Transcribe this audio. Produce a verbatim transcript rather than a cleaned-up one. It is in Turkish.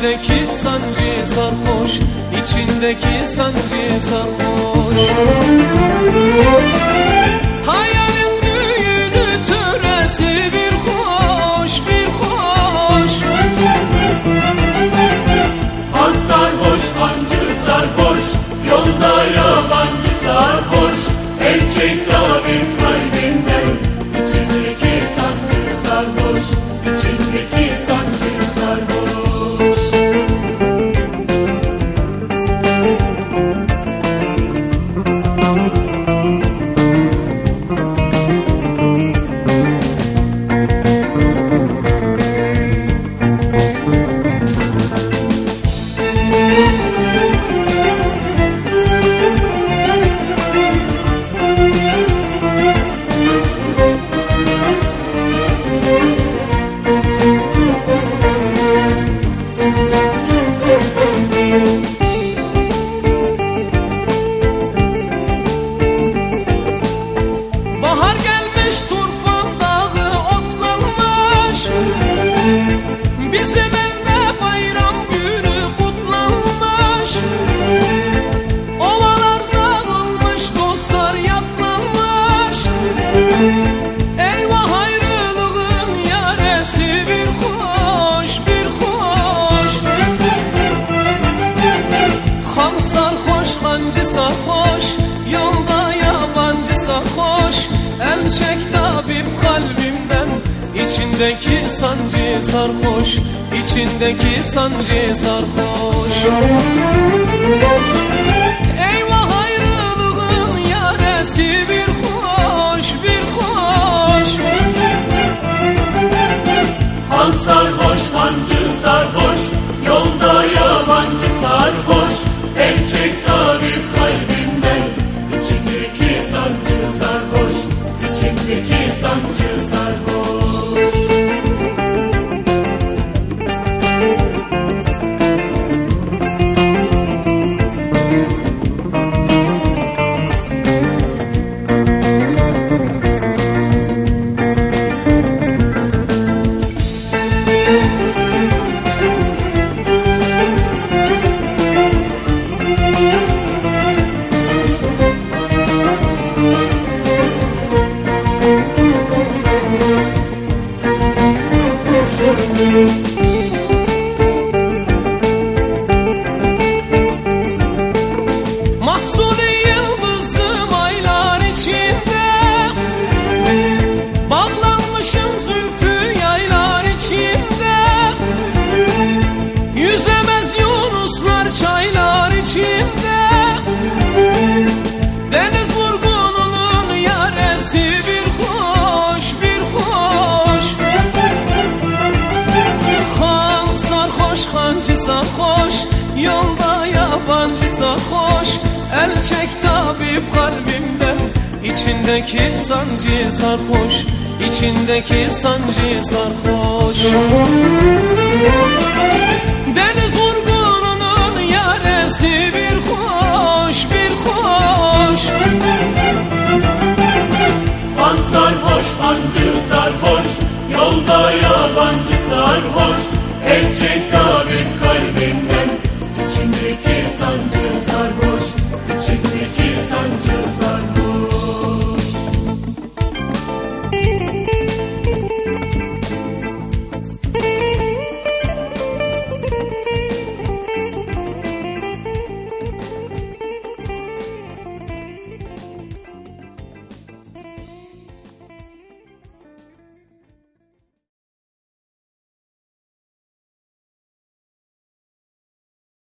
İçindeki sancı sarhoş, içindeki sancı sarhoş. Hayalin düğünü töresi bir hoş, bir hoş. Han sarhoş, hancı sarhoş, yolda yabancı sarhoş. El çek tabip kalbinden, içindeki sancı sarhoş, içindeki sancı sarhoş. Bahar gelmiş, Turfan dağı otlanmış. Bizim evde bayram günü kutlanmış. Ovalar dağılmış, dostlar yatlanmış. Eyvah ayrılığın yaresi bir hoş, bir hoş. Han sarhoş, hancı sarhoş, yolda yabancı sarhoş. El çek tabip kalbimden, içindeki sancı sarhoş, içindeki sancı sarhoş. Eyvah ayrılığın yaresi bir hoş, bir hoş. Han sarhoş, hancı sarhoş, yolda yabancı sarhoş. El çek tabip kalbinden, içindeki sancı sarhoş, içindeki sancı sarhoş. Mahsuni yıldızım aylar içinde, bağlanmışım zülfü yaylar içinde. Yüzemez yunuslar çaylar içinde. Deniz vurgununun yaresi bir hoş, bir hoş. Han sarhoş, hancı sarhoş, yolda yabancı sarhoş. El çek tabip kalbimden, içindeki sancı sarhoş, içindeki sancı sarhoş. Deniz vurgununun yaresi bir hoş, bir hoş. Han sarhoş, hancı sarhoş, yolda yabancı sarhoş. El çek tabip kalbinden, içindeki sancı